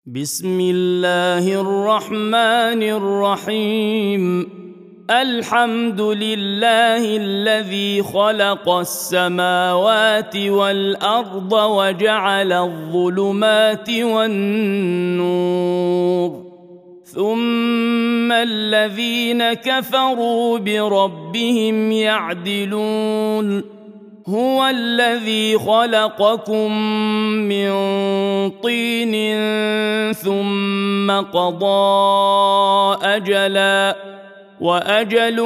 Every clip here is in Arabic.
بسم الله الرحمن الرحيم. الحمد لله الذي خلق السماوات والأرض وجعل الظلمات والنور، ثم الذين كفروا بربهم يعدلون. هو الذي خلقكم من طين ثم قضى أجلا وأجل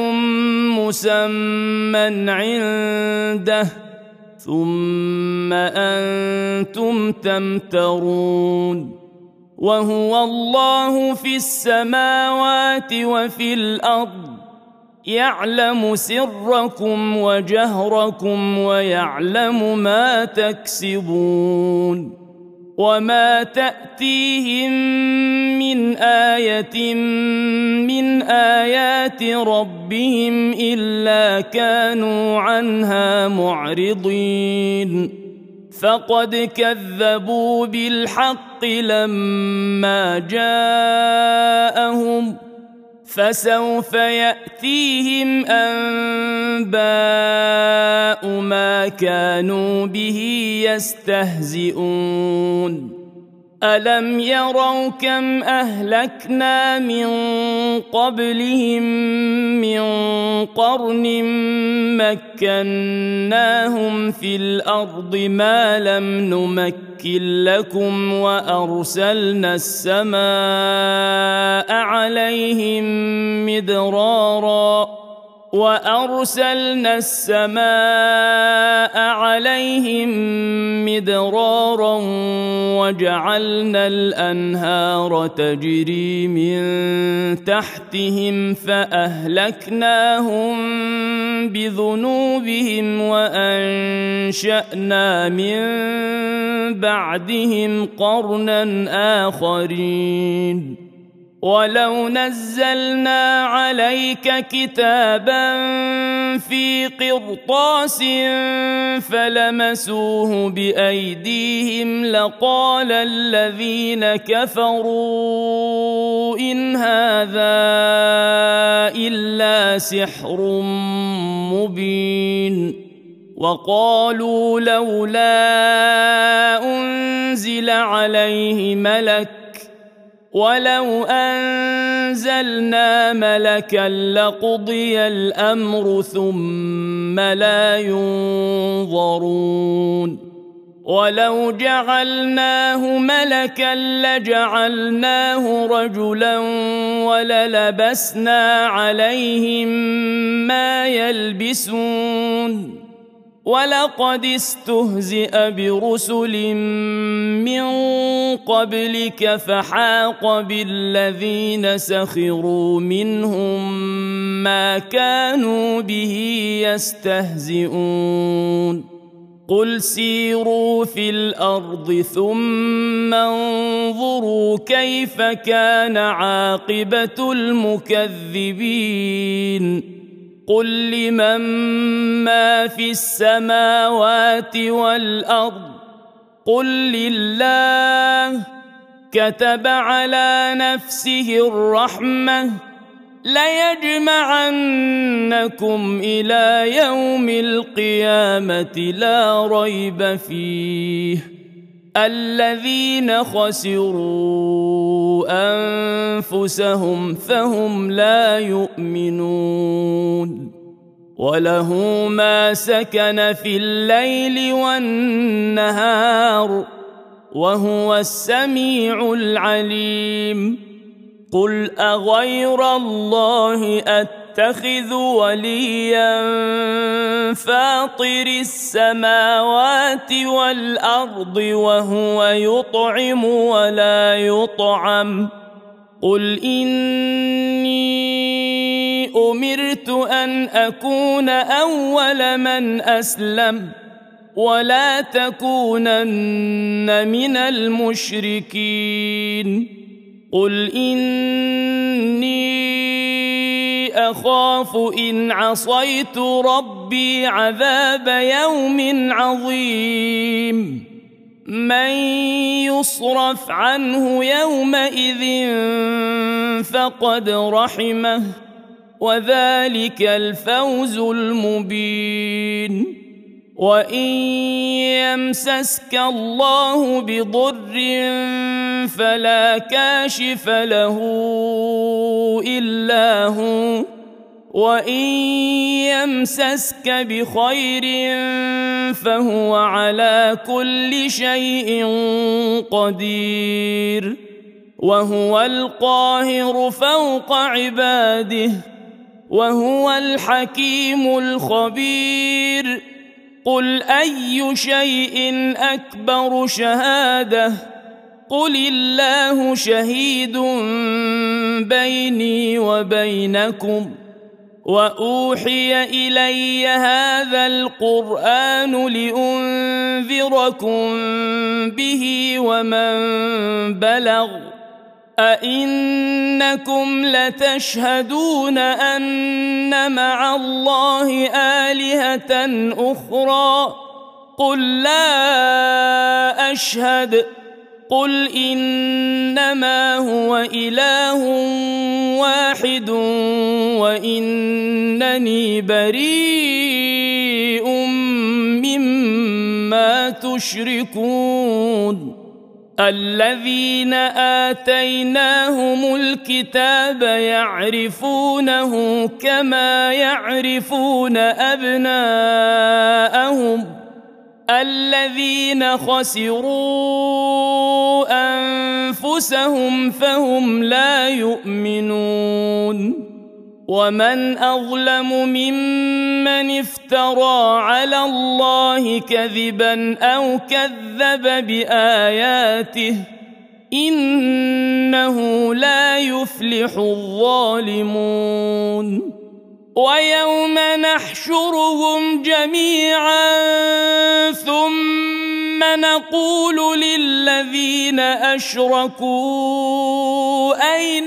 مسمى عنده ثم أنتم تمترون. وهو الله في السماوات وفي الأرض، يعلم سركم وجهركم ويعلم ما تكسبون. وما تأتيهم من آية من آيات ربهم إلا كانوا عنها معرضين. فقد كذبوا بالحق لما جاءهم، فسوف يأتيهم أنباء ما كانوا به يستهزئون. ألم يروا كم أهلكنا من قبلهم من قرن مكناهم في الأرض ما لم نمكن لكم، وأرسلنا السماء عليهم مدرارا وجعلنا الأنهار تجري من تحتهم فأهلكناهم بذنوبهم وأنشأنا من بعدهم قرنا آخرين. ولو نزلنا عليك كتابا في قرطاس فلمسوه بأيديهم لقال الذين كفروا إن هذا إلا سحر مبين. وقالوا لولا أنزل عليه ملك، ولو أنزلنا ملكا لقضي الأمر ثم لا ينظرون. ولو جعلناه ملكا لجعلناه رجلا وللبسنا عليهم ما يلبسون. ولقد استهزئ برسل من قبلك فحاق بالذين سخروا منهم ما كانوا به يستهزئون. قل سيروا في الأرض ثم انظروا كيف كان عاقبة المكذبين. قل لمن ما في السماوات والأرض، قل لله. كتب على نفسه الرحمة ليجمعنكم إلى يوم القيامة لا ريب فيه. الذين خسروا أنفسهم فهم لا يؤمنون. وله ما سكن في الليل والنهار وهو السميع العليم. قل أغير الله أتخذ وليا فاطر السماوات والأرض وهو يطعم ولا يطعم. قل إني أمرت أن أكون أول من أسلم ولا تكونن من المشركين. قل إني أخاف إن عصيت ربي عذاب يوم عظيم. من يصرف عنه يومئذ فقد رحمه وذلك الفوز المبين. وإن يمسسك الله بضر فلا كاشف له إلا هو وإن يمسسك بخير فهو على كل شيء قدير وهو القاهر فوق عباده وهو الحكيم الخبير. قل أي شيء أكبر شهادة قل الله شهيد بيني وبينكم وأوحي إلي هذا القرآن لأنذركم به ومن بلغ أئنكم لتشهدون أن مع الله آلهة أخرى قل لا أشهد قل إنما هو إله واحد وإنني بريء مما تشركون. الذين آتيناهم الكتاب يعرفونه كما يعرفون أبناءهم الذين خسروا أنفسهم فهم لا يؤمنون. ومن أظلم ممن افترى على الله كذبا أو كذب بآياته إنه لا يفلح الظالمون. ويوم نحشرهم جميعا ثم نقول للذين أشركوا أين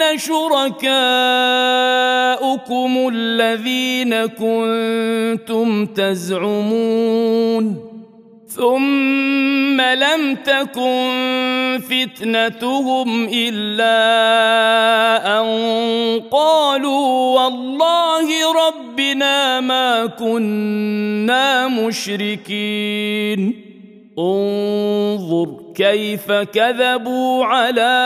شركاؤكم الذين كنتم تزعمون ثم لم تكن فتنتهم إلا أن قالوا والله ربنا ما كنا مشركين. انظر كيف كذبوا على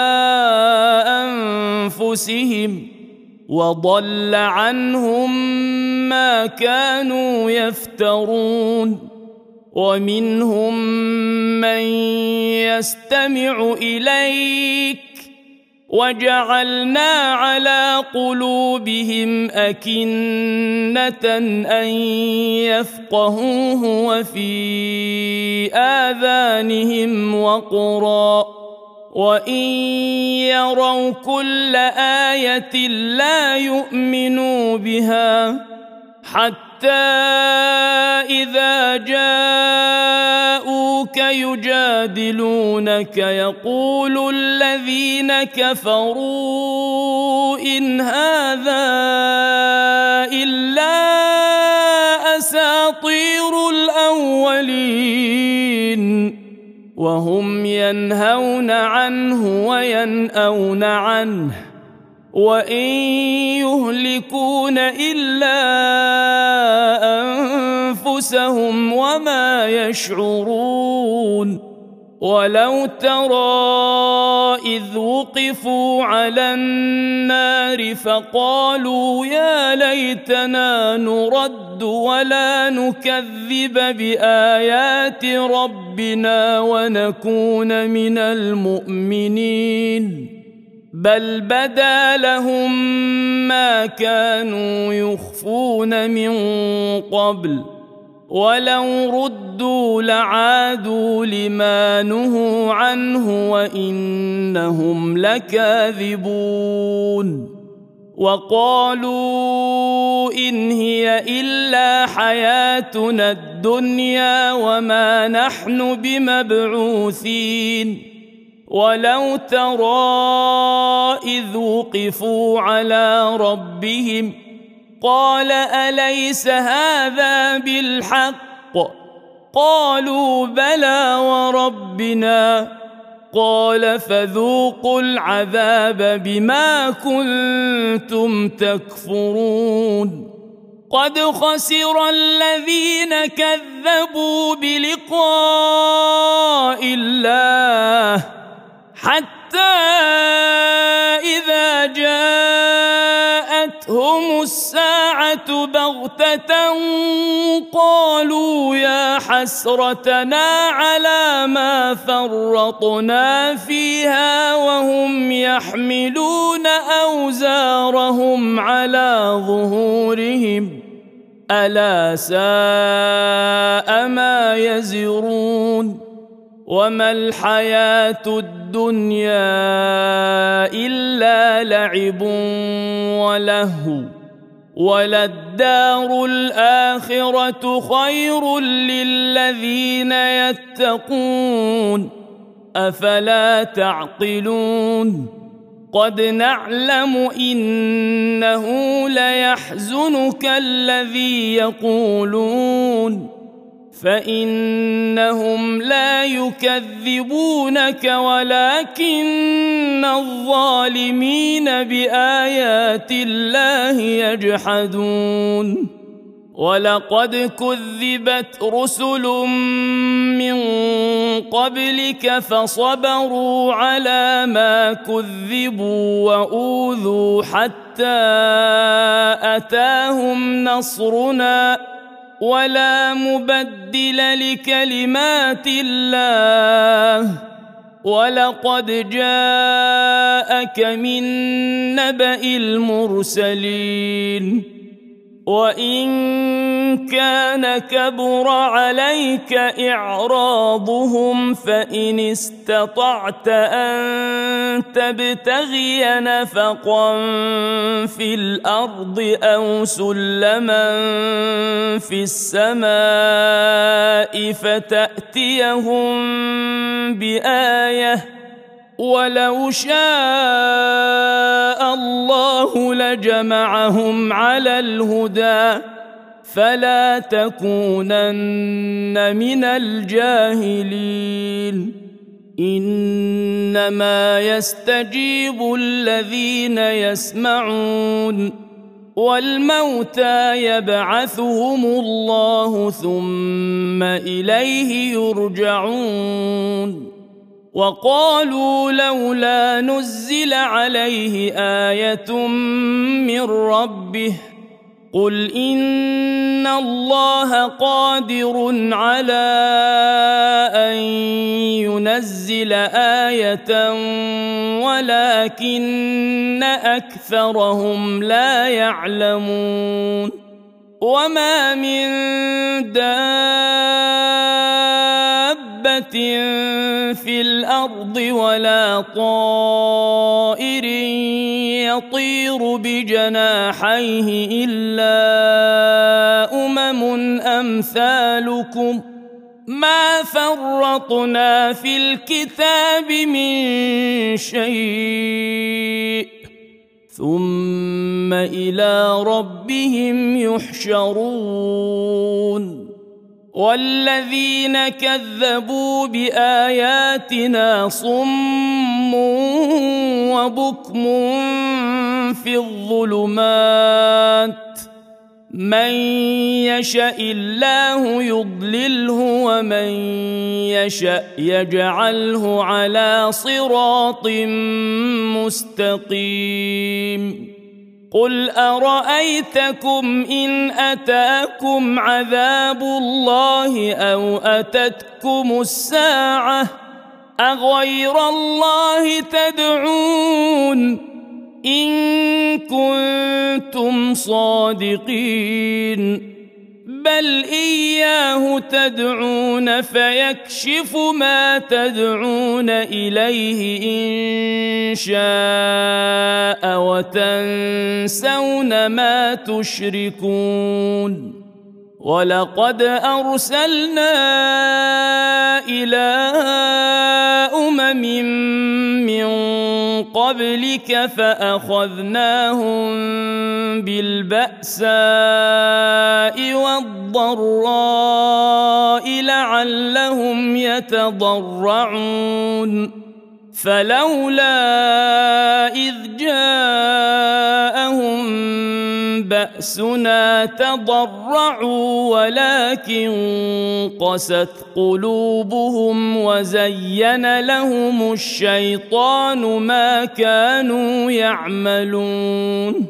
أنفسهم وضل عنهم ما كانوا يفترون. ومنهم من يستمع إليك وجعلنا على قلوبهم أكنة أن يفقهوه وفي آذانهم وقرا وإن يروا كل آية لا يؤمنوا بها حتى إذا جاءوك يجادلونك يقول الذين كفروا إن هذا إلا أساطير الأولين وهم ينهون عنه وينأون عنه وإن يهلكون إلا أنفسهم وما يشعرون. ولو ترى إذ وقفوا على النار فقالوا يا ليتنا نرد ولا نكذب بآيات ربنا ونكون من المؤمنين بل بدا لهم ما كانوا يخفون من قبل ولو ردوا لعادوا لما نهوا عنه وإنهم لكاذبون. وقالوا إن هي إلا حياتنا الدنيا وما نحن بمبعوثين. ولو ترى إذ وقفوا على ربهم قال أليس هذا بالحق قالوا بلى وربنا قال فذوقوا العذاب بما كنتم تكفرون قد خسر الذين كذبوا بلقاء الله حتى إذا جاءتهم الساعة بغتة قالوا يا حسرتنا على ما فرطنا فيها وهم يحملون أوزارهم على ظهورهم ألا ساء ما يزرون وما الحياة الدنيا إلا لعب ولهو وللدار الآخرة خير للذين يتقون أفلا تعقلون قد نعلم إنه ليحزنك الذي يقولون فإنهم لا يكذبونك ولكن الظالمين بآيات الله يجحدون ولقد كذبت رسل من قبلك فصبروا على ما كذبوا وأوذوا حتى أتاهم نصرنا ولا مبدل لكلمات الله ولقد جاءك من نبأ المرسلين وإن كان كبر عليك إعراضهم فإن استطعت أن تبتغي نفقا في الأرض أو سلما في السماء فتأتيهم بآية ولو شاء الله لجمعهم على الهدى فلا تكونن من الجاهلين إنما يستجيب الذين يسمعون والموتى يبعثهم الله ثم إليه يرجعون وقالوا لولا نزل عليه آية من ربه قل إن الله قادر على أن ينزل آية ولكن أكثرهم لا يعلمون وما من دابة في الأرض ولا طائر يطير بجناحيه إلا أمثالكم ما فرطنا في الكتاب من شيء ثم إلى ربهم يحشرون والذين كذبوا بآياتنا صم وبكم في الظلمات من يشاء الله يضلله ومن يشاء يجعله على صراط مستقيم قل أرأيتكم إن أتاكم عذاب الله أو أتتكم الساعة أغير الله تدعون إن كنتم صادقين بل إياه تدعون فيكشف ما تدعون إليه إن شاء وتنسون ما تشركون ولقد أرسلنا إلى أمم من قبلك فأخذناهم بالبأساء والضراء لعلهم يتضرعون فلولا إذ جاءهم بأسنا تضرعوا ولكن قست قلوبهم وزين لهم الشيطان ما كانوا يعملون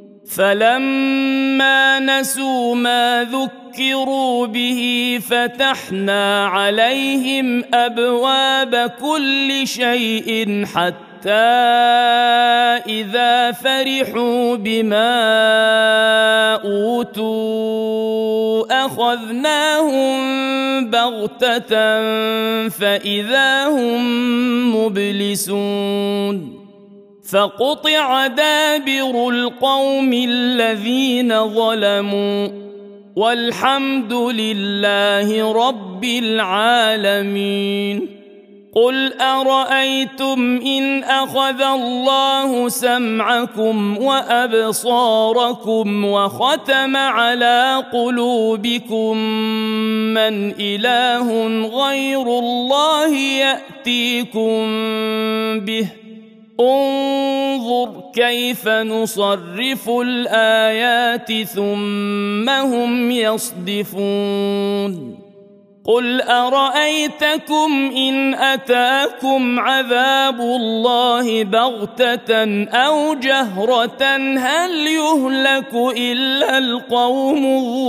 فلما نسوا ما ذكروا به فتحنا عليهم أبواب كل شيء حتى إذا فرحوا بما أوتوا أخذناهم بغتة فإذا هم مبلسون فقطع دابر القوم الذين ظلموا والحمد لله رب العالمين قل أرأيتم إن أخذ الله سمعكم وأبصاركم وختم على قلوبكم من إله غير الله يأتيكم به انظر كيف نصرف الآيات ثم هم يصدفون قل أرأيتكم إن أتاكم عذاب الله بغتة أو جهرة هل يهلك إلا القوم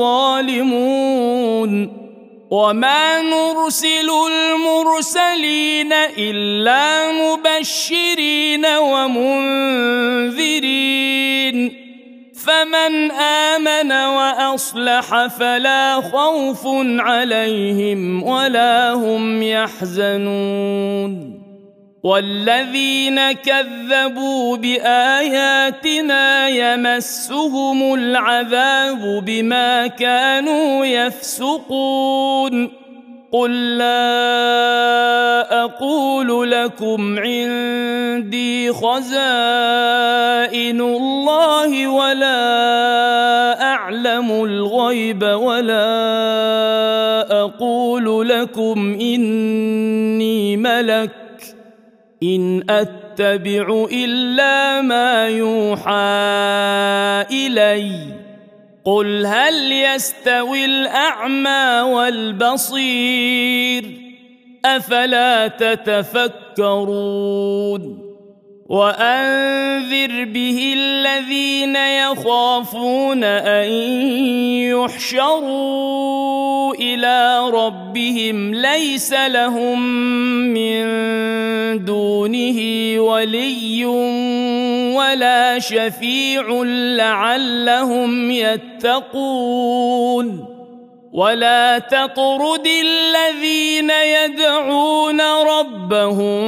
الظالمون وما نرسل المرسلين إلا مبشرين ومنذرين فمن آمن وأصلح فلا خوف عليهم ولا هم يحزنون والذين كذبوا بآياتنا يمسهم العذاب بما كانوا يفسقون قل لا أقول لكم عندي خزائن الله ولا أعلم الغيب ولا أقول لكم إني ملك إن أتبع إلا ما يوحى إلي قل هل يستوي الأعمى والبصير أفلا تتفكرون وأنذر به الذين يخافون أن يحشروا إلى ربهم ليس لهم من دونه ولي ولا شفيع لعلهم يتقون ولا تطرد الذين يدعون ربهم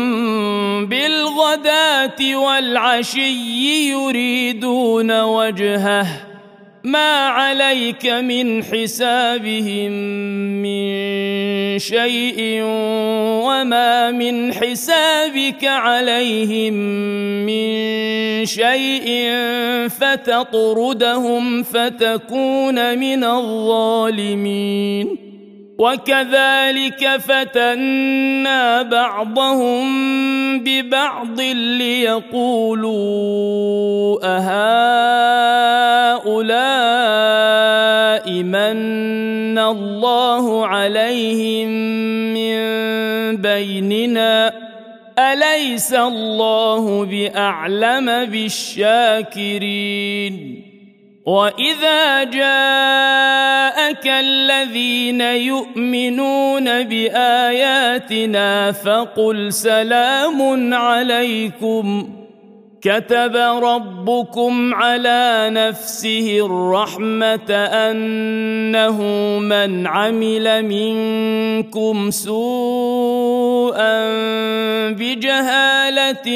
بالغداة والعشي يريدون وجهه ما عليك من حسابهم من شيء وما من حسابك عليهم من شيء فتطردهم فتكون من الظالمين وكذلك فتنا بعضهم ببعض ليقولوا أهؤلاء من الله عليهم من بيننا أليس الله بأعلم بالشاكرين وإذا جاءك الذين يؤمنون بآياتنا فقل سلام عليكم كتب ربكم على نفسه الرحمة أنه من عمل منكم سوءا بجهالة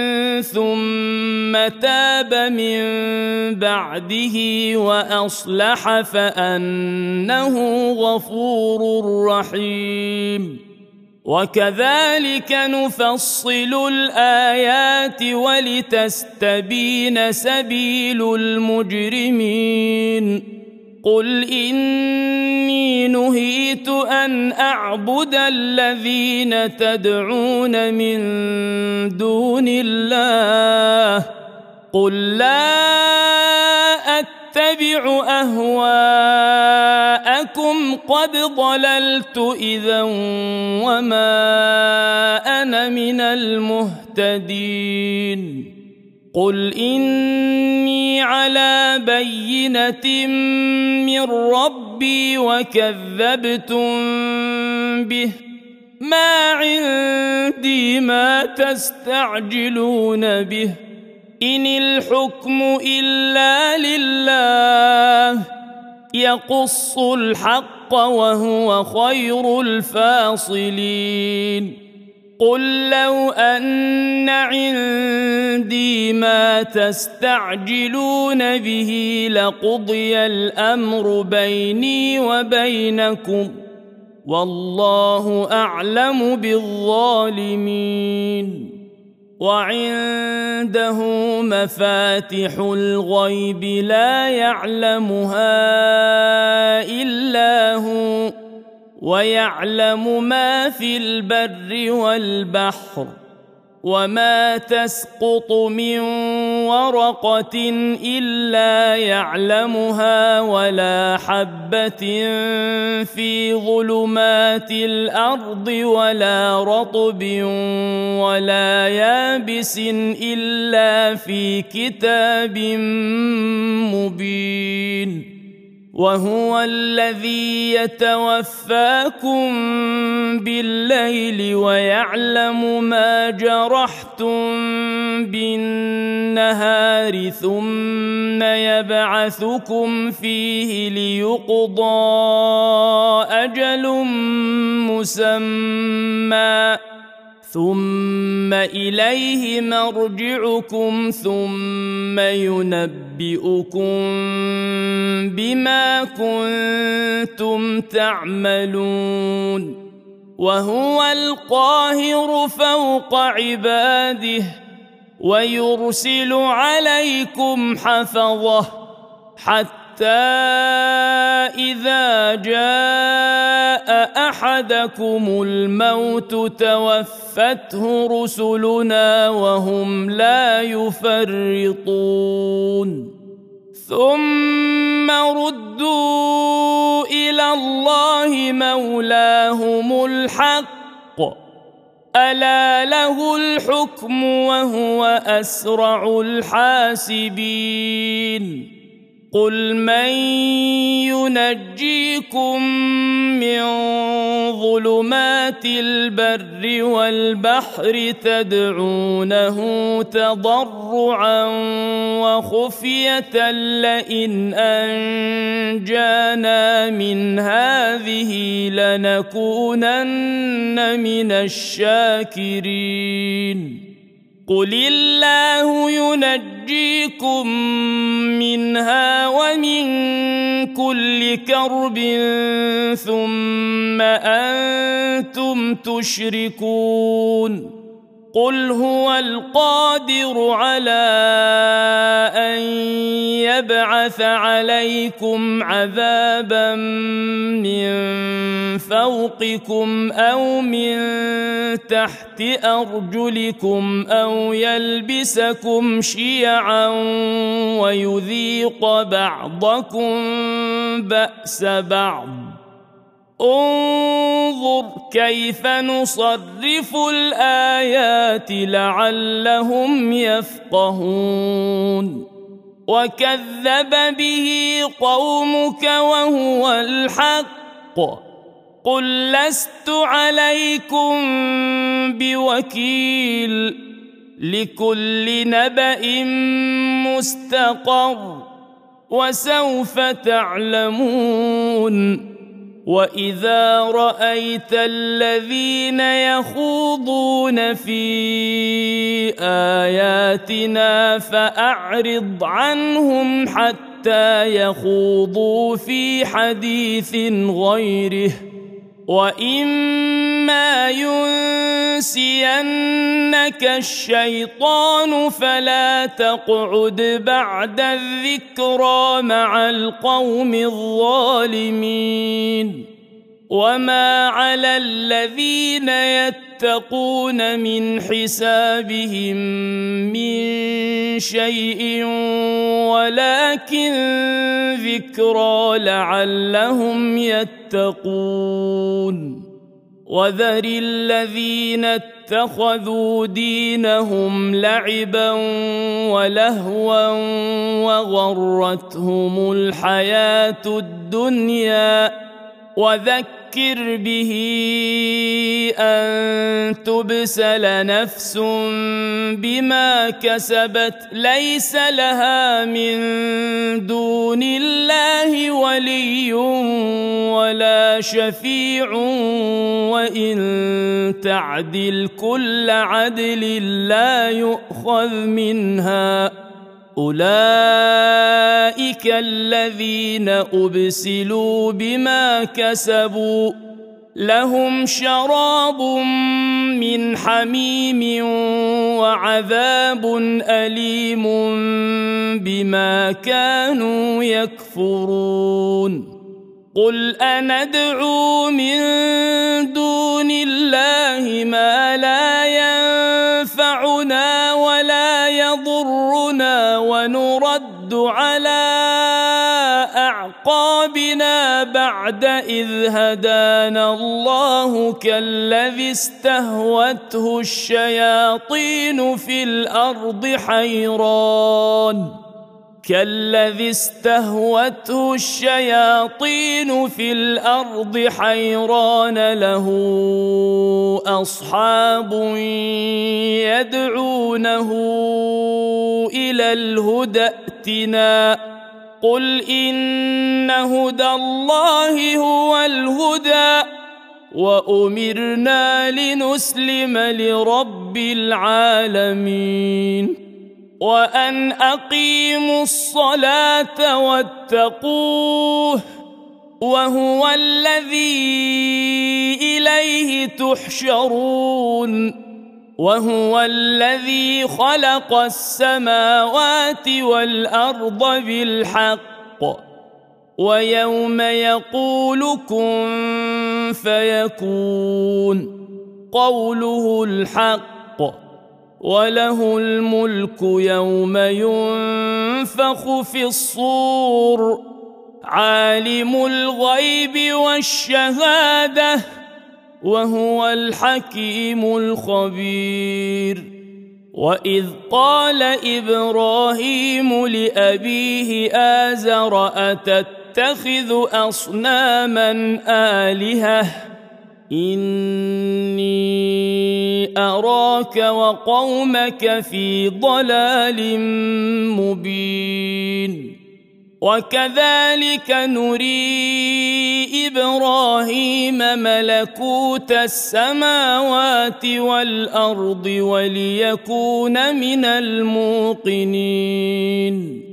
ثم تاب من بعده وأصلح فأنه غفور رحيم وكذلك نفصل الآيات ولتستبين سبيل المجرمين قل إني نهيت أن أعبد الذين تدعون من دون الله قل لا أتبع أهواءكم قد ضللت إذا وما أنا من المهتدين قل إني على بينة من ربي وكذبتم به ما عندي ما تستعجلون به إن الحكم إلا لله يقص الحق وهو خير الفاصلين قل لو أن عندي ما تستعجلون به لقضي الأمر بيني وبينكم والله أعلم بالظالمين وعنده مفاتح الغيب لا يعلمها إلا هو ويعلم ما في البر والبحر وما تسقط من ورقة إلا يعلمها ولا حبة في ظلمات الأرض ولا رطب ولا يابس إلا في كتاب مبين وهو الذي يتوفاكم بالليل ويعلم ما جرحتم بالنهار ثم يبعثكم فيه ليقضى أجل مسمى ثم إليه مرجعكم ثم ينبئكم بما كنتم تعملون وهو القاهر فوق عباده ويرسل عليكم حفظه حتى إذا جاء أحدكم الموت توفته رسلنا وهم لا يفرطون ثم ردوا إلى الله مولاهم الحق ألا له الحكم وهو أسرع الحاسبين قل من ينجيكم من ظلمات البر والبحر تدعونه تضرعا وخفية لئن أنجانا من هذه لنكونن من الشاكرين قل الله ينجيكم منها ومن كل كرب ثم أنتم تشركون قل هو القادر على أن يبعث عليكم عذابا من فوقكم أو من تحت أرجلكم أو يلبسكم شيعا ويذيق بعضكم بأس بعض انظر كيف نصرف الآيات لعلهم يفقهون وكذب به قومك وهو الحق قل لست عليكم بوكيل لكل نبأ مستقر وسوف تعلمون وإذا رأيت الذين يخوضون في آياتنا فأعرض عنهم حتى يخوضوا في حديث غيره وإما ينسينك الشيطان فلا تقعد بعد الذكرى مع القوم الظالمين وما على الذين يتقون من حسابهم من شيء ولكن ذكرى لعلهم يتقون وذر الذين اتخذوا دينهم لعبا ولهوا وغرتهم الحياة الدنيا وذكر به أن تبسل نفس بما كسبت ليس لها من دون الله ولي ولا شفيع وإن تعدل كل عدل لا يؤخذ منها أولئك الذين أبسلوا بما كسبوا لهم شراب من حميم وعذاب أليم بما كانوا يكفرون قل أندعو من دون الله ما لا ينفعنا ولا يضرنا ونرد على أعقابنا بعد إذ هدانا الله كالذي استهوته الشياطين في الأرض حيران له أصحاب يدعونه إلى الهدى ائتنا قل إن هدى الله هو الهدى وأمرنا لنسلم لرب العالمين وأن أقيموا الصلاة واتقوه وهو الذي إليه تحشرون وهو الذي خلق السماوات والأرض بالحق ويوم يقول كن فيكون قوله الحق وله الملك يوم ينفخ في الصور عالم الغيب والشهادة وهو الحكيم الخبير وإذ قال إبراهيم لأبيه آزر أتتخذ أصناما آلهة إني أراك وقومك في ضلال مبين وكذلك نري إبراهيم ملكوت السماوات والأرض وليكون من الموقنين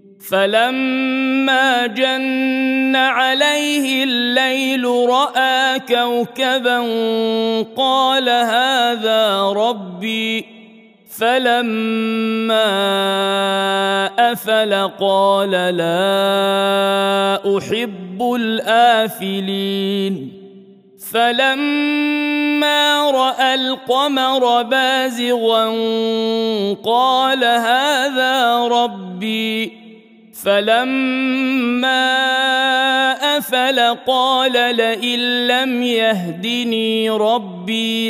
فلما جن عليه الليل رأى كوكبا قال هذا ربي فلما أفل قال لا أحب الآفلين فلما رأى القمر بازغا قال هذا ربي فلما أفل قال لئن لم يهدني ربي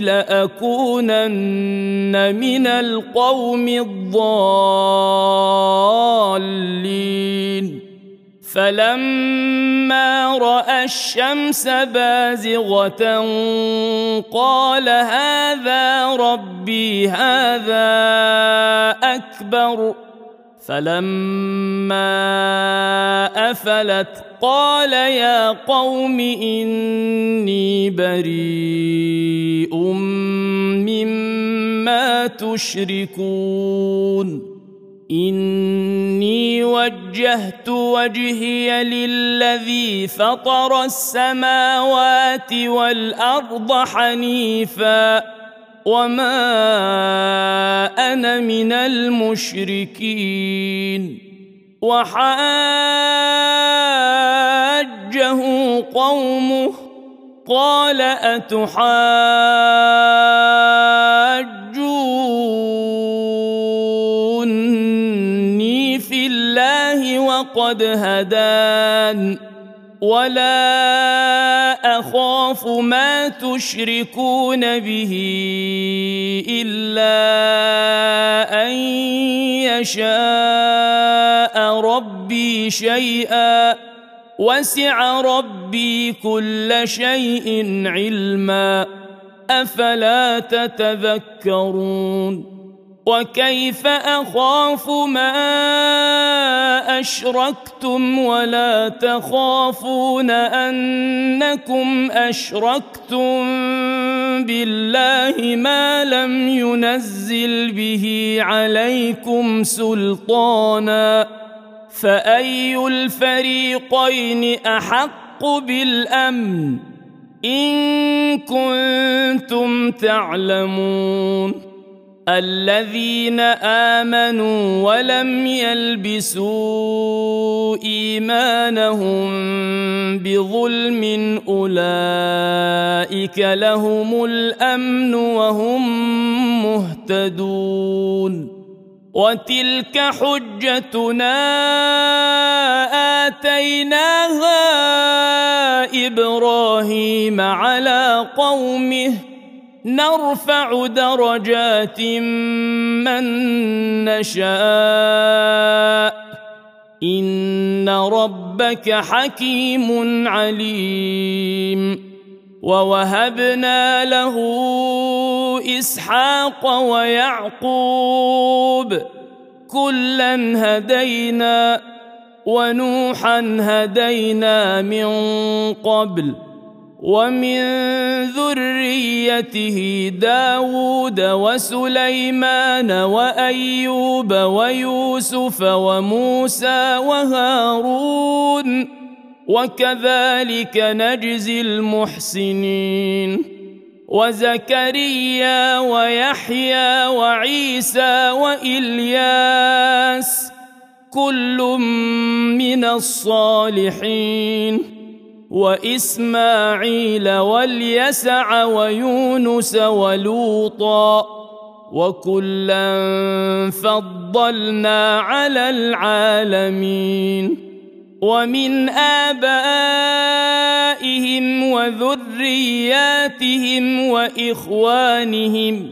لأكونن من القوم الضالين فلما رأى الشمس بازغة قال هذا ربي هذا أكبر فلما أفلت قال يا قوم إني بريء مما تشركون إني وجهت وجهي للذي فطر السماوات والأرض حنيفا وما أنا من المشركين. وحاجه قومه قال أتحاجوني في الله وقد هدان ولا أخاف ما تشركون به إلا أن يشاء ربي شيئا وسع ربي كل شيء علما أفلا تتذكرون. وكيف أخاف ما أشركتم ولا تخافون أنكم أشركتم بالله ما لم ينزل به عليكم سلطانا فأي الفريقين أحق بالأمن إن كنتم تعلمون. الذين آمنوا ولم يلبسوا إيمانهم بظلم أولئك لهم الأمن وهم مهتدون. وتلك حجتنا آتيناها إبراهيم على قومه نرفع درجات من نشاء إن ربك حكيم عليم. ووهبنا له إسحاق ويعقوب كلا هدينا ونوحا هدينا من قبل ومن ذريته داود وسليمان وأيوب ويوسف وموسى وهارون وكذلك نجزي المحسنين. وزكريا ويحيى وعيسى وإلياس كل من الصالحين وإسماعيل واليسع ويونس ولوطا وكلا فضلنا على العالمين. ومن آبائهم وذرياتهم وإخوانهم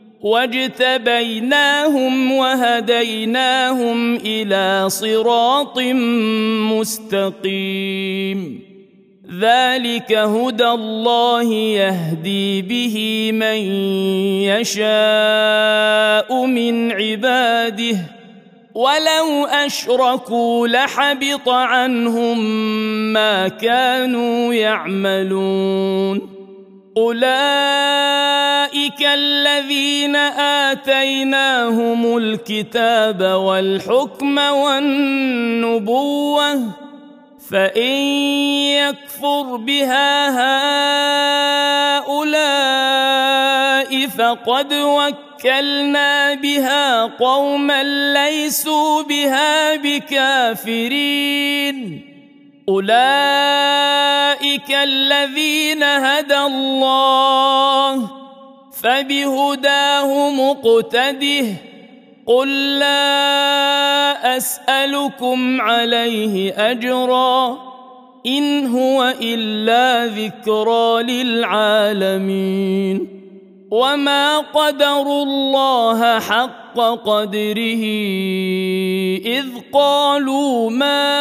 واجتبيناهم وهديناهم إلى صراط مستقيم. ذلك هدى الله يهدي به من يشاء من عباده ولو أشركوا لحبط عنهم ما كانوا يعملون. أولئك الذين آتيناهم الكتاب والحكم والنبوة فإن يكفر بها هؤلاء فقد وكلنا بها قوما ليسوا بها بكافرين. أولئك الذين هدى الله فبهداه مقتده قل لا أسألكم عليه أجرا إن هو إلا ذكرى للعالمين. وما قدروا الله حق قدره إذ قالوا ما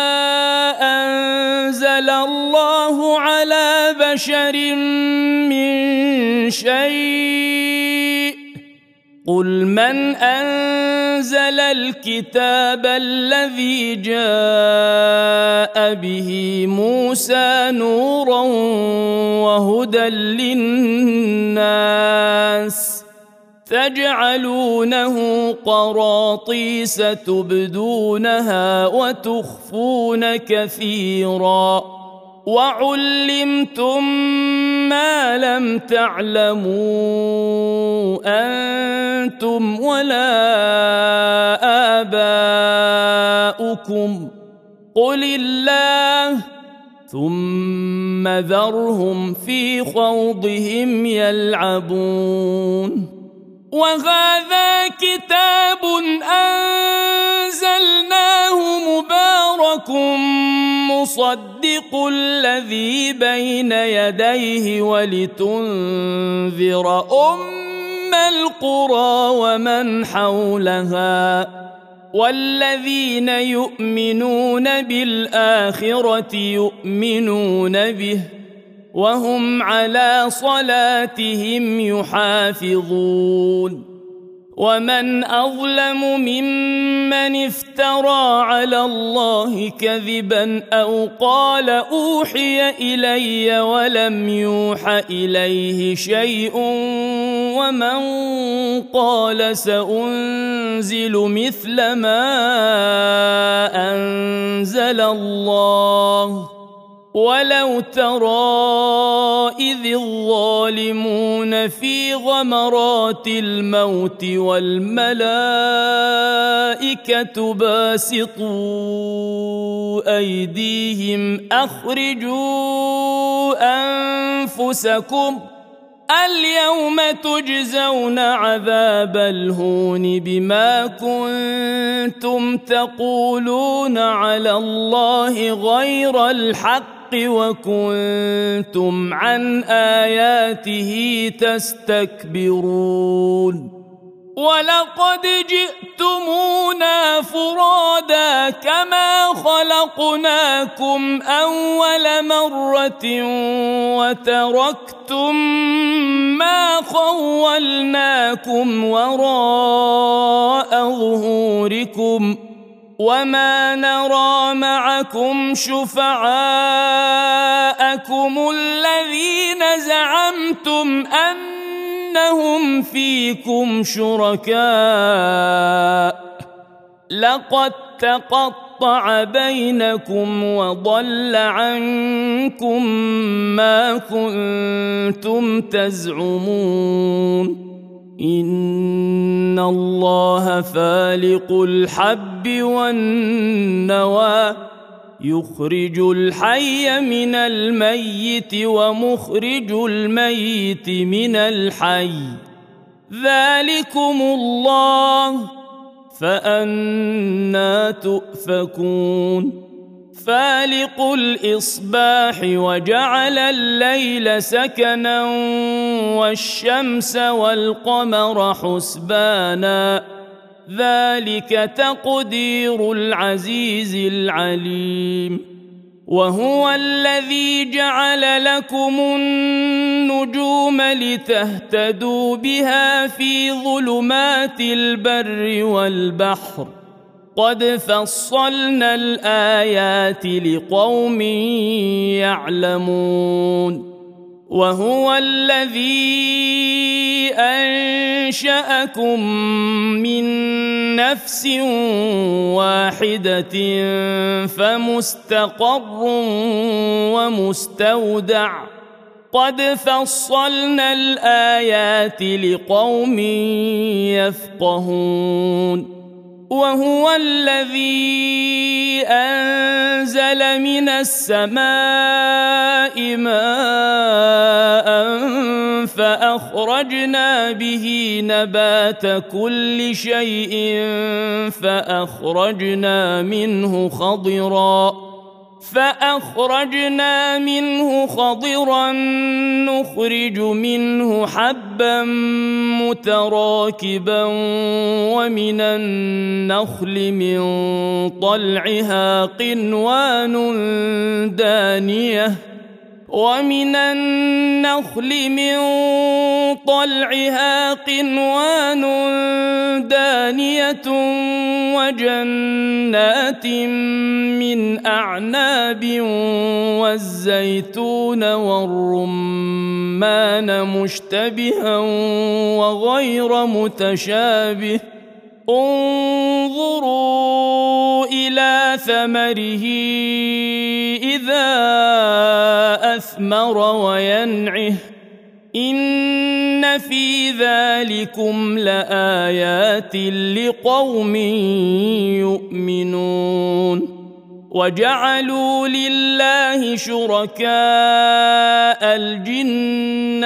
أنزل الله على بشر من شيء قل من أنزل الكتاب الذي جاء به موسى نورا وهدى للناس تجعلونه قراطيس تبدونها وتخفون كثيرا وعلمتم ما لم تعلموا أنتم ولا آباؤكم قل الله ثم ذرهم في خوضهم يلعبون وهذا كتاب أنزلناه مبارك مصدق الذي بين يديه ولتنذر أم القرى ومن حولها والذين يؤمنون بالآخرة يؤمنون به وهم على صلاتهم يحافظون ومن أظلم ممن افترى على الله كذبا أو قال أوحي إلي ولم يوح إليه شيء ومن قال سأنزل مثل ما أنزل الله ولو ترى إذ الظالمون في غمرات الموت والملائكة باسطوا أيديهم أخرجوا أنفسكم اليوم تجزون عذاب الهون بما كنتم تقولون على الله غير الحق وكنتم عن آياته تستكبرون ولقد جئتمونا فرادا كما خلقناكم أول مرة وتركتم ما خولناكم وراء ظهوركم وما نرى معكم شفعاءكم الذين زعمتم أنهم فيكم شركاء لقد تقطع بينكم وضل عنكم ما كنتم تزعمون إن الله فالق الحب والنوى يخرج الحي من الميت ومخرج الميت من الحي ذلكم الله فأنى تؤفكون فالق الإصباح وجعل الليل سكنا والشمس والقمر حسبانا ذلك تقدير العزيز العليم وهو الذي جعل لكم النجوم لتهتدوا بها في ظلمات البر والبحر قد فصلنا الآيات لقوم يعلمون وهو الذي أنشأكم من نفس واحدة فمستقر ومستودع قد فصلنا الآيات لقوم يفقهون وهو الذي أنزل من السماء ماء فأخرجنا به نبات كل شيء فأخرجنا منه خضرا نخرج منه حبا متراكبا ومن النخل من طلعها قنوان دانية ومن النخل من طلعها قنوان دانية وجنات من أعناب والزيتون والرمان مشتبها وغير متشابه انظروا إلى ثمره إذا أثمر وينعه إن في ذلكم لآيات لقوم يؤمنون وجعلوا لله شركاء الجن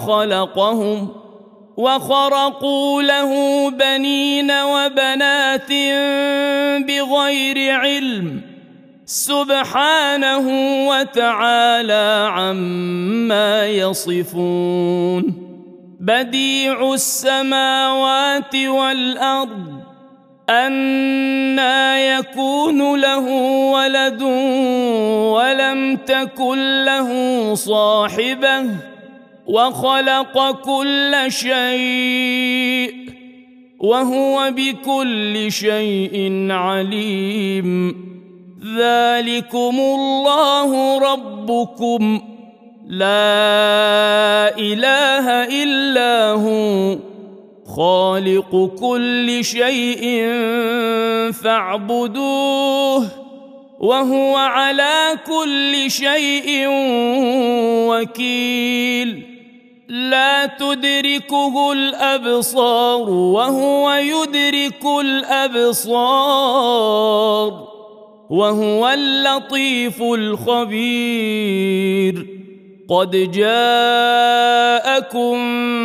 وخرقوا له بنين وبنات بغير علم سبحانه وتعالى عما يصفون بديع السماوات والأرض أنى يكون له ولد ولم تكن له صاحبة وخلق كل شيء وهو بكل شيء عليم ذلكم الله ربكم لا إله إلا هو خالق كل شيء فاعبدوه وهو على كل شيء وكيل لا تدركه الأبصار وهو يدرك الأبصار وهو اللطيف الخبير قد جاءكم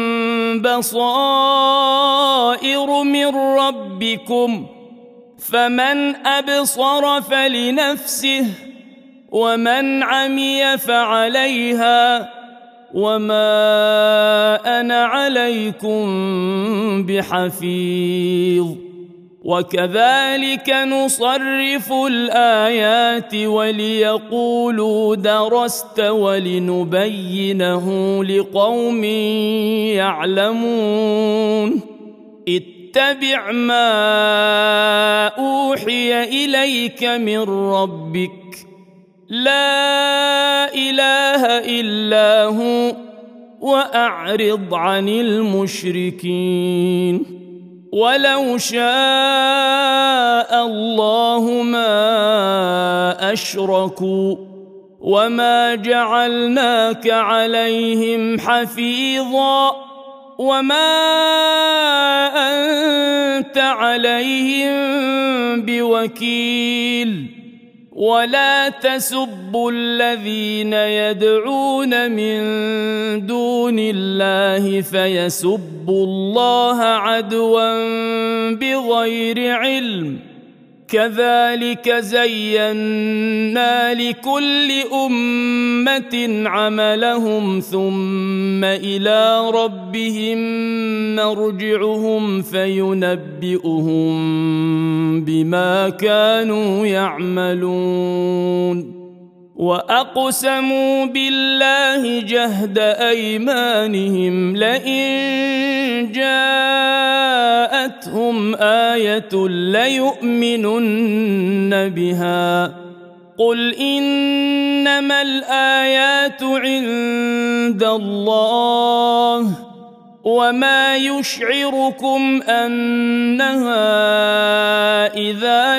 بصائر من ربكم فمن أبصر فلنفسه ومن عمي فعليها وما أنا عليكم بحفيظ وكذلك نصرف الآيات وليقولوا درست ولنبينه لقوم يعلمون اتبع ما أوحي إليك من ربك لا إله إلا هو وأعرض عن المشركين ولو شاء الله ما أشركوا وما جعلناك عليهم حفيظا وما أنت عليهم بوكيل ولا تسبوا الذين يدعون من دون الله فيسبوا الله عدوا بغير علم كذلك زينا لكل أمة عملهم ثم إلى ربهم مرجعهم فينبئهم بما كانوا يعملون وأقسموا بالله جهد أيمانهم لئن جاءتهم آية ليؤمنن بها قل إنما الآيات عند الله وما يشعركم أنها إذا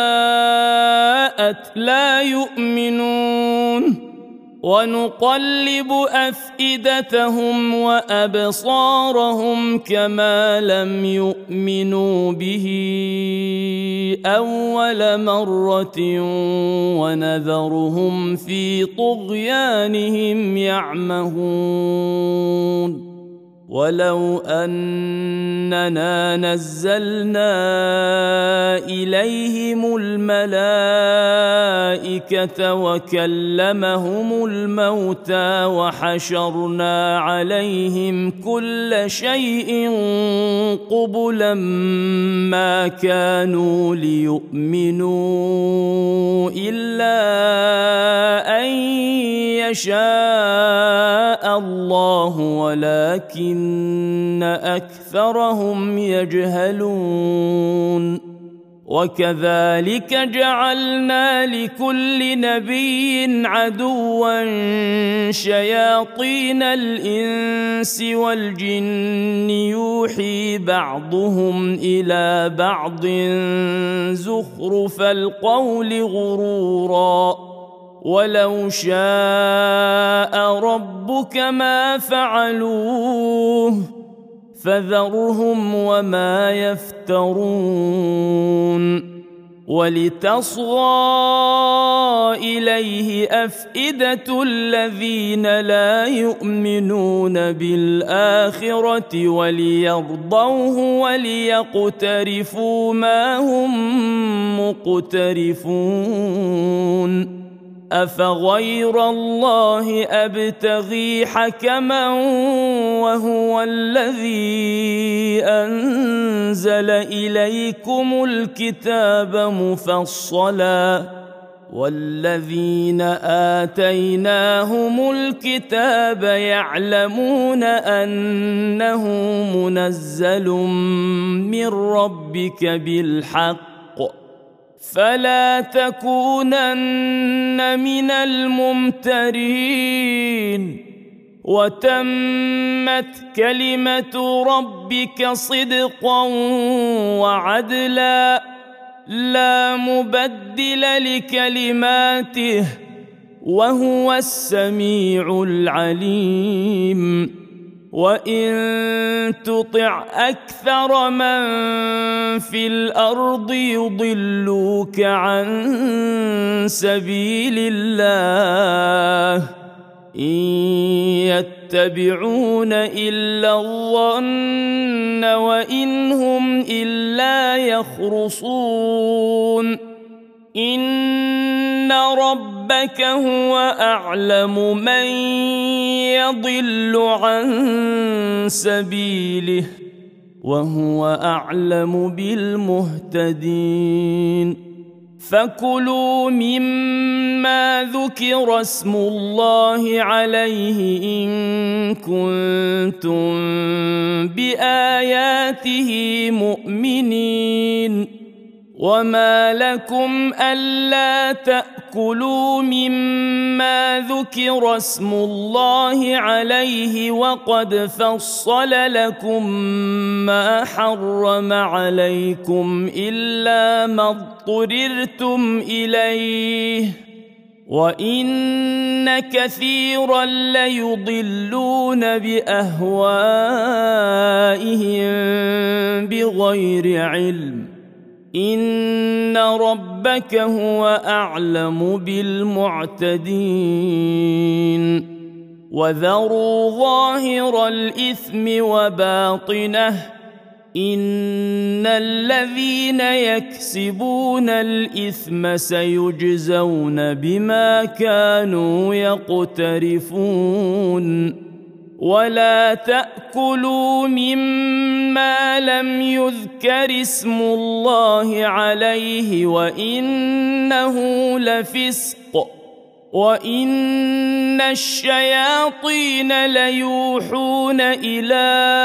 جاءت لا يؤمنون ونقلب أفئدتهم وأبصارهم كما لم يؤمنوا به أول مرة ونذرهم في طغيانهم يعمهون ولو أننا نزلنا إليهم الملائكة وكلمهم الموتى وحشرنا عليهم كل شيء قبلا ما كانوا ليؤمنوا إلا أن يشاء الله ولكن أكثرهم يجهلون وكذلك جعلنا لكل نبي عدوا شياطين الإنس والجن يوحي بعضهم إلى بعض زخرف القول غرورا ولو شاء ربك ما فعلوه فذرهم وما يفترون ولتصغى إليه أفئدة الذين لا يؤمنون بالآخرة وليرضوه وليقترفوا ما هم مقترفون أفغير الله أبتغي حكما وهو الذي أنزل إليكم الكتاب مفصلا والذين آتيناهم الكتاب يعلمون أنه منزل من ربك بالحق فلا تكونن من الممترين وتمت كلمة ربك صدقا وعدلا لا مبدل لكلماته وهو السميع العليم وإن تطع أكثر من في الأرض يضلوك عن سبيل الله إن يتبعون إلا الظن وإن هم إلا يخرصون إن ربك هو أعلم من يضل عن سبيله وهو أعلم بالمهتدين فكلوا مما ذكر اسم الله عليه إن كنتم بآياته مؤمنين وما لكم ألا تأكلوا مما ذكر اسم الله عليه وقد فصل لكم ما حرم عليكم إلا ما اضطررتم إليه وإن كثيرا ليضلون بأهوائهم بغير علم إن ربك هو أعلم بالمعتدين وذروا ظاهر الإثم وباطنه إن الذين يكسبون الإثم سيجزون بما كانوا يقترفون ولا تأكلوا مما لم يذكر اسم الله عليه وإنه لفسق وإن الشياطين ليوحون إلى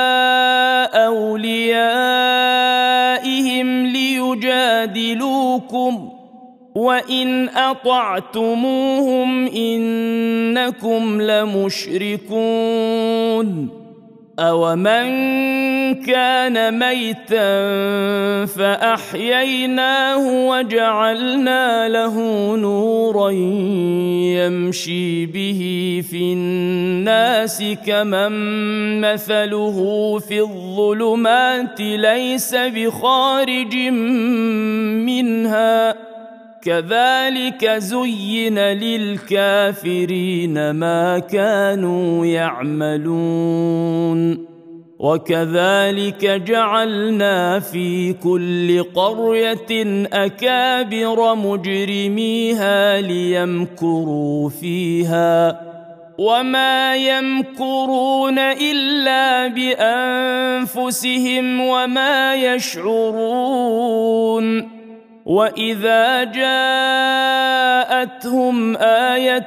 أوليائهم ليجادلوكم وإن أطعتموهم إنكم لمشركون أومن كان ميتا فأحييناه وجعلنا له نورا يمشي به في الناس كمن مثله في الظلمات ليس بخارج منها كذلك زين للكافرين ما كانوا يعملون وكذلك جعلنا في كل قرية أكابر مجرميها ليمكروا فيها وما يمكرون إلا بأنفسهم وما يشعرون وإذا جاءتهم آية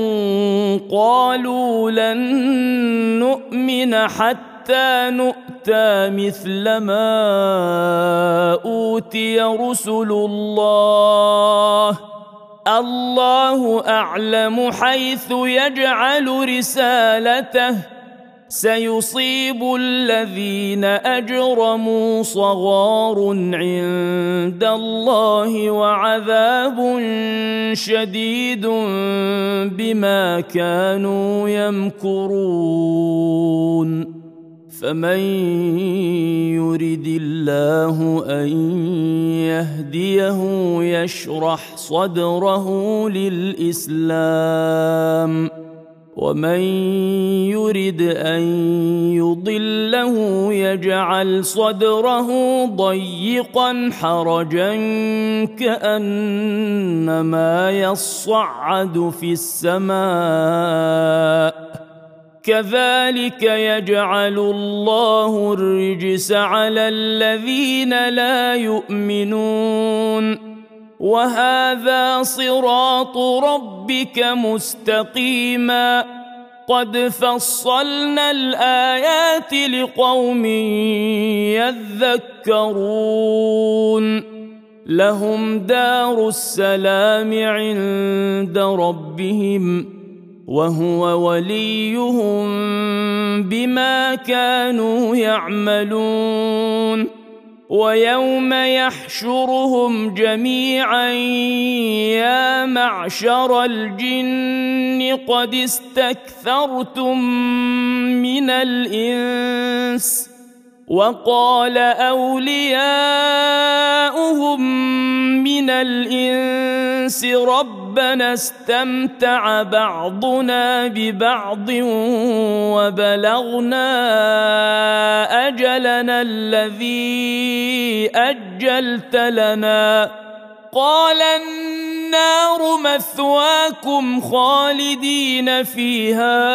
قالوا لن نؤمن حتى نؤتى مثل ما أوتي رسل الله أعلم حيث يجعل رسالته سيصيب الذين أجرموا صغار عند الله وعذاب شديد بما كانوا يمكرون فمن يرد الله أن يهديه يشرح صدره للإسلام ومن يرد أن يضله يجعل صدره ضيقا حرجا كأنما يصعد في السماء كذلك يجعل الله الرجس على الذين لا يؤمنون وهذا صراط ربك مستقيما قد فصلنا الآيات لقوم يذكرون لهم دار السلام عند ربهم وهو وليهم بما كانوا يعملون ويوم يحشرهم جميعا يا معشر الجن قد استكثرتم من الإنس وقال أولياؤهم من الإنس ربنا استمتع بعضنا ببعض وبلغنا أجلنا الذي أجلت لنا قال النار مثواكم خالدين فيها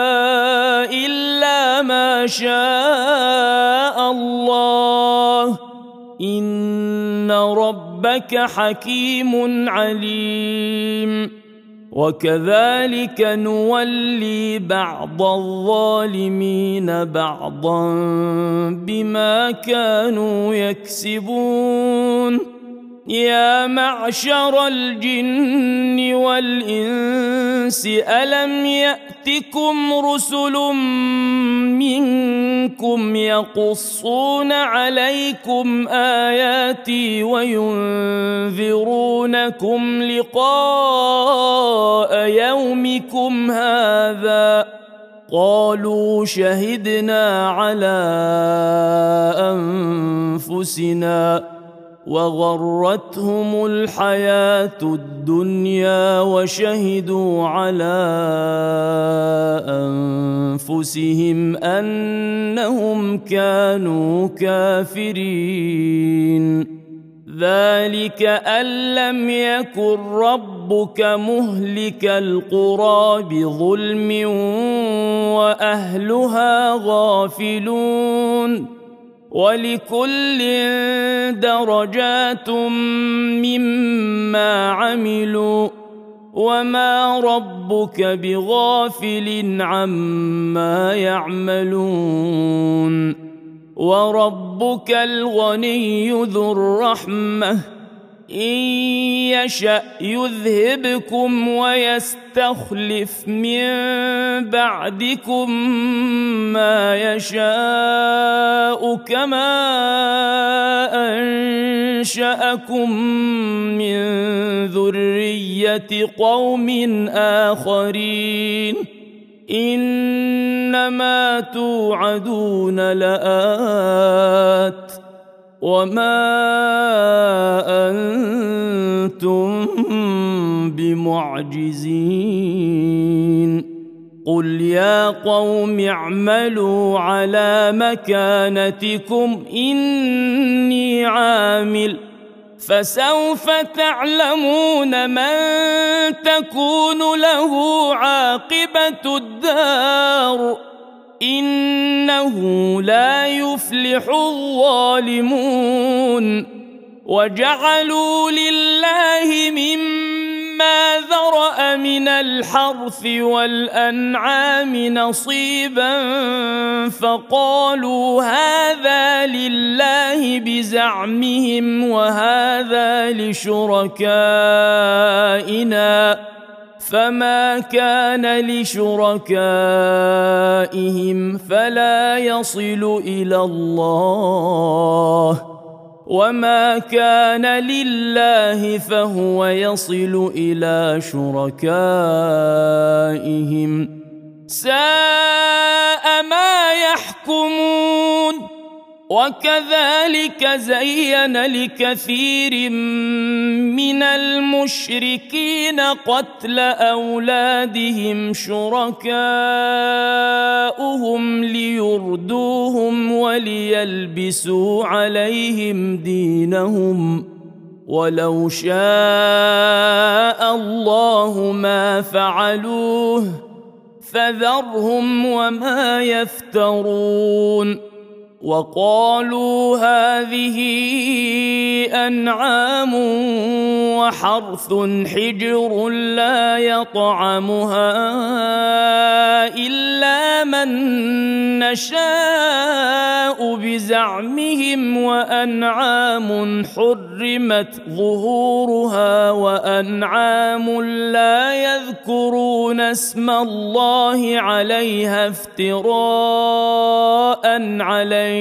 إلا ما شاء الله إن ربك حكيم عليم وكذلك نولي بعض الظالمين بعضا بما كانوا يكسبون يا معشر الجن والإنس ألم يأتكم رسل منكم يقصون عليكم آياتي وينذرونكم لقاء يومكم هذا قالوا شهدنا على أنفسنا وغرتهم الحياة الدنيا وشهدوا على أنفسهم أنهم كانوا كافرين ذلك أن لم يكن ربك مهلك القرى بظلم وأهلها غافلون ولكل درجات مما عملوا وما ربك بغافل عما يعملون وربك الغني ذو الرحمة إن يشأ يذهبكم ويستخلف من بعدكم ما يشاء كما أنشأكم من ذرية قوم آخرين إنما توعدون لآت وما أنتم بمعجزين قل يا قوم اعملوا على مكانتكم إني عامل فسوف تعلمون من تكون له عاقبة الدار إنه لا يفلح الظالمون وجعلوا لله مما ذرأ من الحرث والأنعام نصيبا فقالوا هذا لله بزعمهم وهذا لشركائنا فما كان لشركائهم فلا يصل إلى الله وما كان لله فهو يصل إلى شركائهم ساء ما يحكمون وكذلك زين لكثير من المشركين قتل أولادهم شركاؤهم ليردوهم وليلبسوا عليهم دينهم ولو شاء الله ما فعلوه فذرهم وما يفترون وقالوا هذه أنعام وحرث حجر لا يطعمها إلا من نشاء بزعمهم وأنعام حرمت ظهورها وأنعام لا يذكرون اسم الله عليها افتراء عليه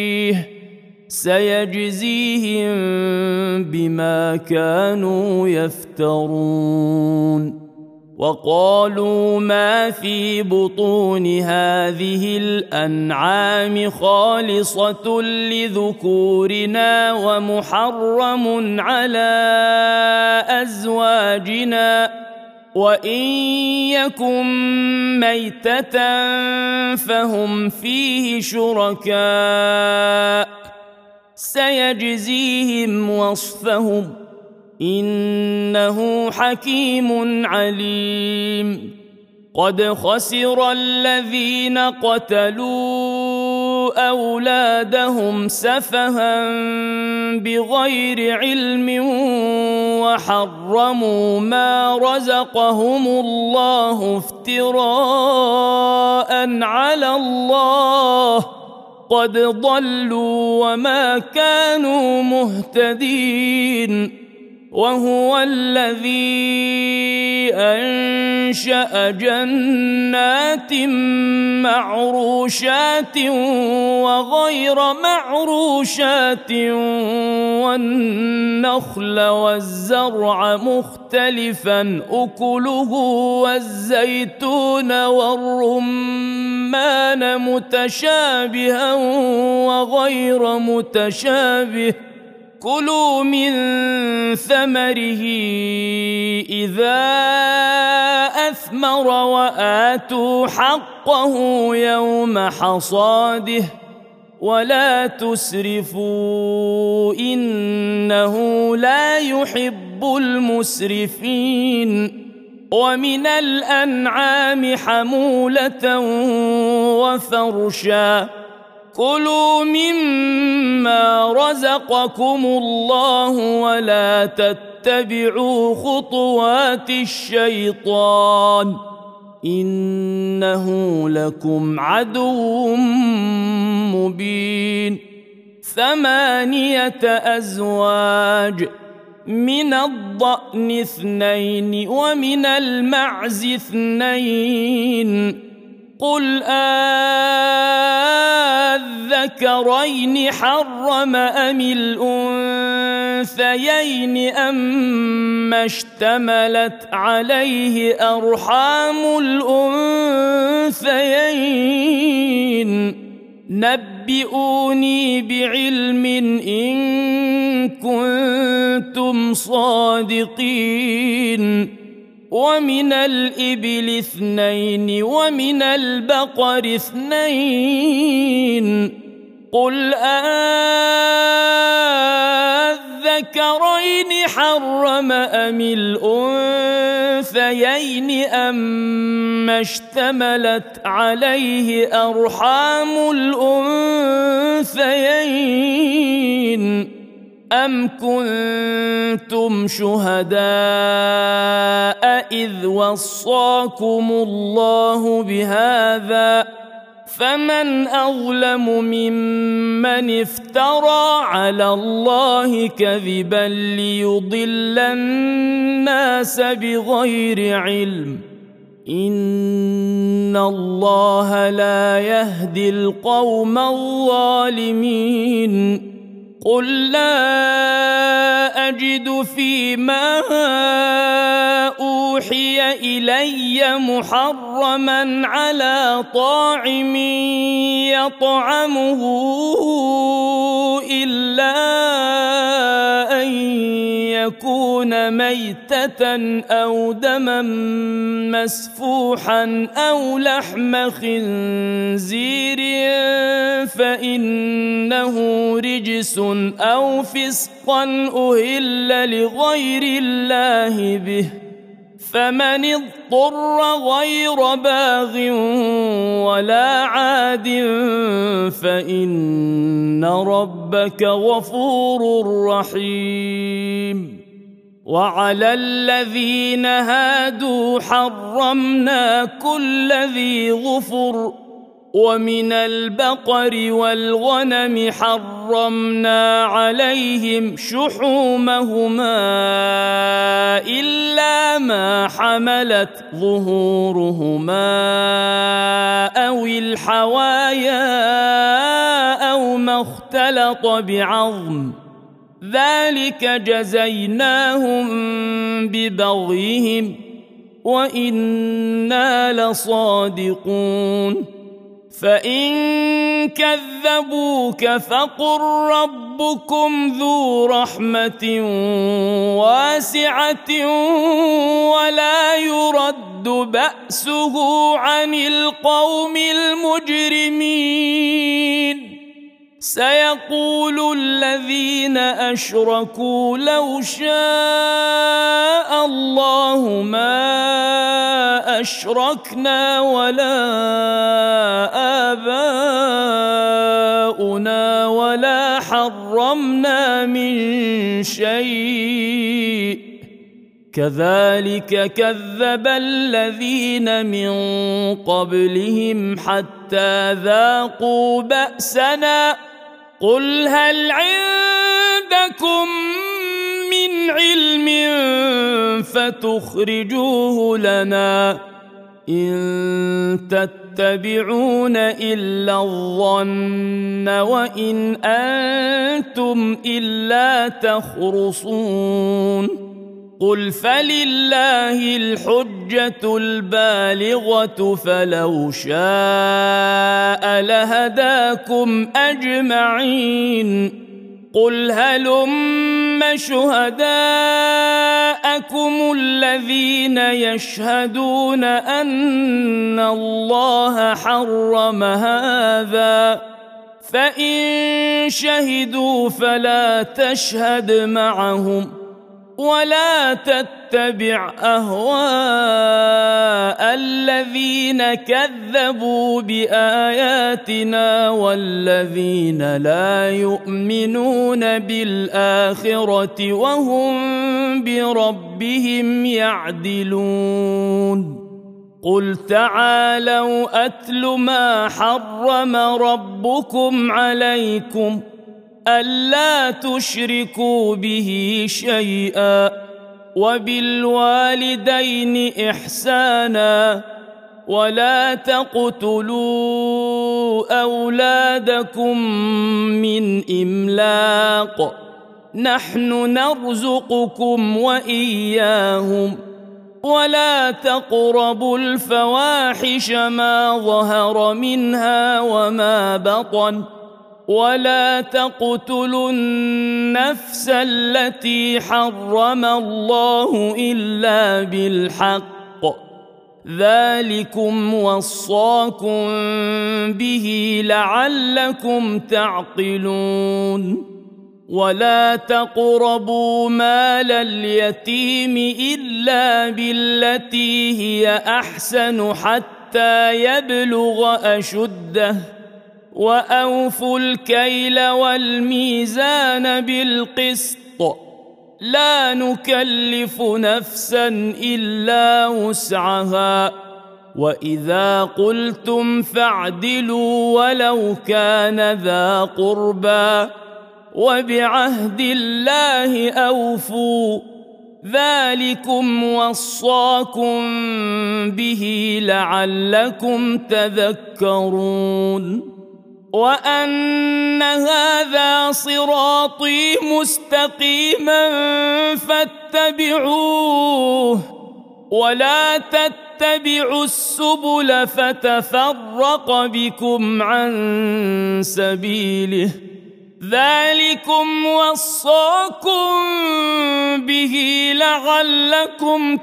سيجزيهم بما كانوا يفترون وقالوا ما في بطون هذه الأنعام خالصة لذكورنا ومحرم على أزواجنا وإن يكن ميتة فهم فيه شركاء سيجزيهم وصفهم إنه حكيم عليم قد خسر الذين قتلوا أولادهم سفها بغير علم وحرموا ما رزقهم الله افتراء على الله قد ضلوا وما كانوا مهتدين وهو الذي أنشأ جنات معروشات وغير معروشات والنخل والزرع مختلفا أكله والزيتون والرمان متشابها وغير متشابه كلوا من ثمره إذا أثمر وآتوا حقه يوم حصاده ولا تسرفوا إنه لا يحب المسرفين ومن الأنعام حمولة وفرشا كلوا مما رزقكم الله ولا تتبعوا خطوات الشيطان إنه لكم عدو مبين 8 أزواج من الضأن 2 ومن المعز 2 قل الذكرين حرم أم الأنثيين أما اشتملت عليه أرحام الأنثيين نبئوني بعلم إن كنتم صادقين ومن الإبل 2 ومن البقر 2 قل الذكرين حرم أم الأنثيين أما اشتملت عليه أرحام الأنثيين أم كنتم شهداء إذ وصاكم الله بهذا فمن أظلم ممن افترى على الله كذبا ليضل الناس بغير علم إن الله لا يهدي القوم الظالمين قل لا أجد فيما أوحي إلي محرما على طاعم يطعمه إلا أن يكون ميتة أو دما مسفوحا أو لحم خنزير فإنه رجس أو فسقا أهل لغير الله به فمن اضطر غير باغ ولا عاد فإن ربك غفور رحيم وعلى الذين هادوا حرمنا كل ذي ظفر ومن البقر والغنم حرمنا عليهم شحومهما إلا ما حملت ظهورهما أو الحوايا أو ما اختلط بعظم ذلك جزيناهم ببغيهم وإنا لصادقون فإن كذبوك فقل ربكم ذو رحمة واسعة ولا يرد بأسه عن القوم المجرمين سيقول الذين أشركوا لو شاء الله ما أشركنا ولا آباؤنا ولا حرمنا من شيء كذلك كذب الذين من قبلهم حتى ذاقوا بأسنا قل هل عندكم من علم فتخرجوه لنا إن تتبعون إلا الظن وإن أنتم إلا تخرصون قل فلله الحجة البالغة فلو شاء لهداكم أجمعين قل هلم شهداءكم الذين يشهدون أن الله حرم هذا فإن شهدوا فلا تشهد معهم ولا تتبع أهواء الذين كذبوا بآياتنا والذين لا يؤمنون بالآخرة وهم بربهم يعدلون قل تعالوا أتل ما حرم ربكم عليكم ألا تشركوا به شيئا وبالوالدين إحسانا ولا تقتلوا أولادكم من إملاق نحن نرزقكم وإياهم ولا تقربوا الفواحش ما ظهر منها وما بطن ولا تقتلوا النفس التي حرم الله إلا بالحق ذلكم وصاكم به لعلكم تعقلون ولا تقربوا مال اليتيم إلا بالتي هي أحسن حتى يبلغ أشده وأوفوا الكيل والميزان بالقسط لا نكلف نفسا إلا وسعها وإذا قلتم فاعدلوا ولو كان ذا قربى وبعهد الله أوفوا ذلكم وصاكم به لعلكم تذكرون وأن هذا صراطي مستقيما فاتبعوه ولا تتبعوا السبل فتفرق بكم عن سبيله ذلكم وصاكم به لعلكم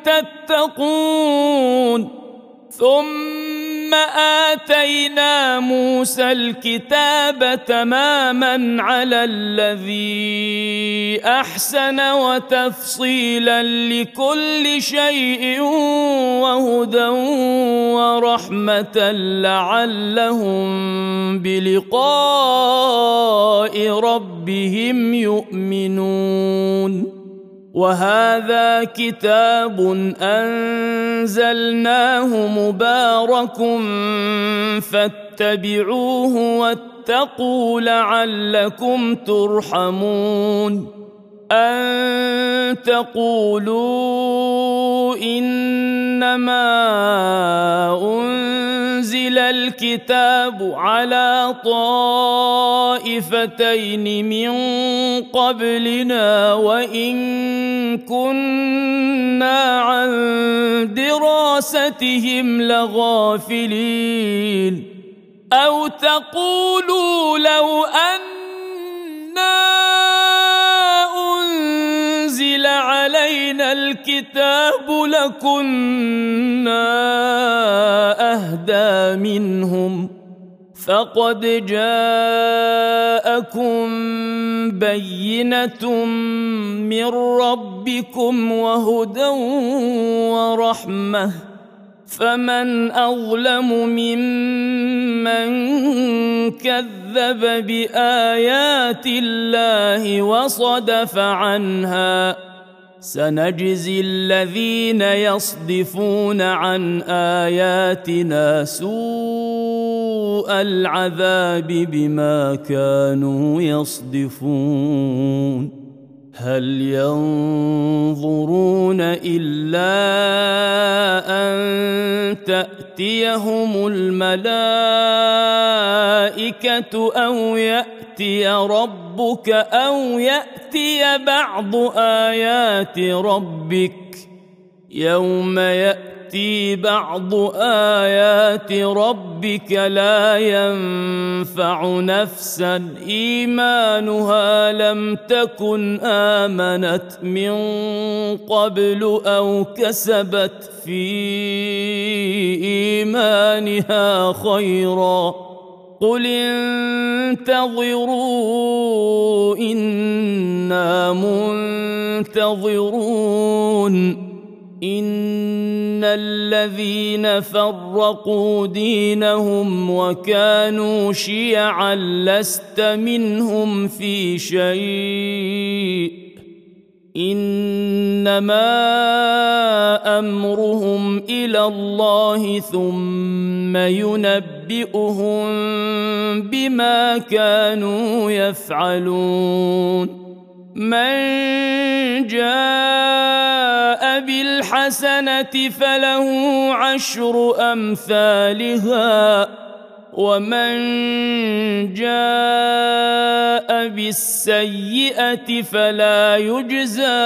تتقون ثم آتينا موسى الكتاب تماما على الذي أحسن وتفصيلا لكل شيء وهدى ورحمة لعلهم بلقاء ربهم يؤمنون وهذا كتاب أنزلناه مبارك فاتبعوه واتقوا لعلكم ترحمون أن تقولوا إنما أنزل الكتاب على طائفتين من قبلنا وإن كنا عن دراستهم لغافلين أو تقولوا لو أنا أنزل علينا الكتاب لكنا أهدى منهم فقد جاءكم بينة من ربكم وهدى ورحمة فمن أظلم ممن كذب بآيات الله وصدف عنها سنجزي الذين يصدفون عن آياتنا سوء العذاب بما كانوا يصدفون هل ينظرون إلا أن تأتيهم الملائكة أو يأتي ربك أو يأتي بعض آيات ربك يوم يأتي بعض آيات ربك لا ينفع نفسا إيمانها لم تكن آمنت من قبل أو كسبت في إيمانها خيرا قل انتظروا إنا منتظرون إن الذين فرقوا دينهم وكانوا شيعا لست منهم في شيء إنما أمرهم إلى الله ثم ينبئهم بما كانوا يفعلون من جاء بالحسنة فله عشر أمثالها ومن جاء بالسيئة فلا يجزى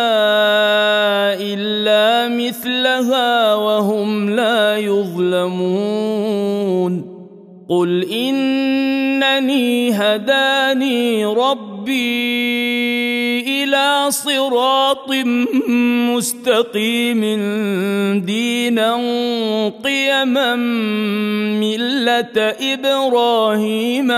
إلا مثلها وهم لا يظلمون قل إنني هداني ربي إلى صراط مستقيم دينا قيما ملة إبراهيم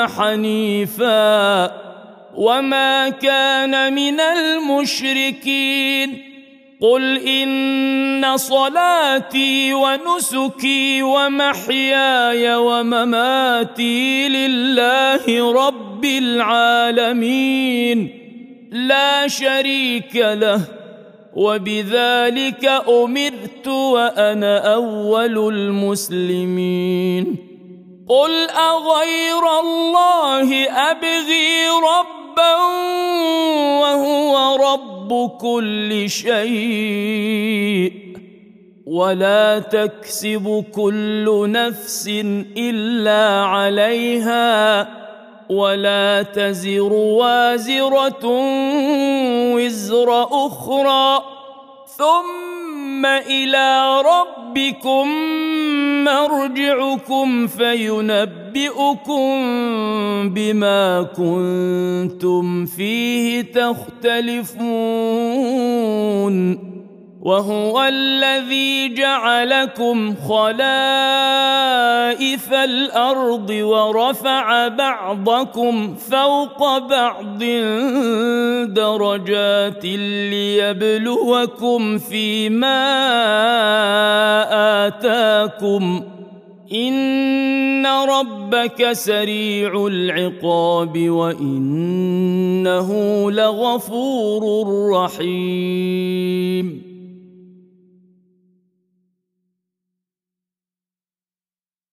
حنيفا وما كان من المشركين قل إن صلاتي ونسكي ومحياي ومماتي لله رب العالمين لا شريك له وبذلك أمرت وأنا أول المسلمين قل أغير الله أبغي ربا وهو رب كل شيء ولا تكسب كل نفس إلا عليها ولا تزر وازرة وزر أخرى ثم إلى ربكم مرجعكم فينبئكم بما كنتم فيه تختلفون وهو الذي جعلكم خلائف الأرض ورفع بعضكم فوق بعض درجات ليبلوكم فيما آتاكم إن ربك سريع العقاب وإنه لغفور رحيم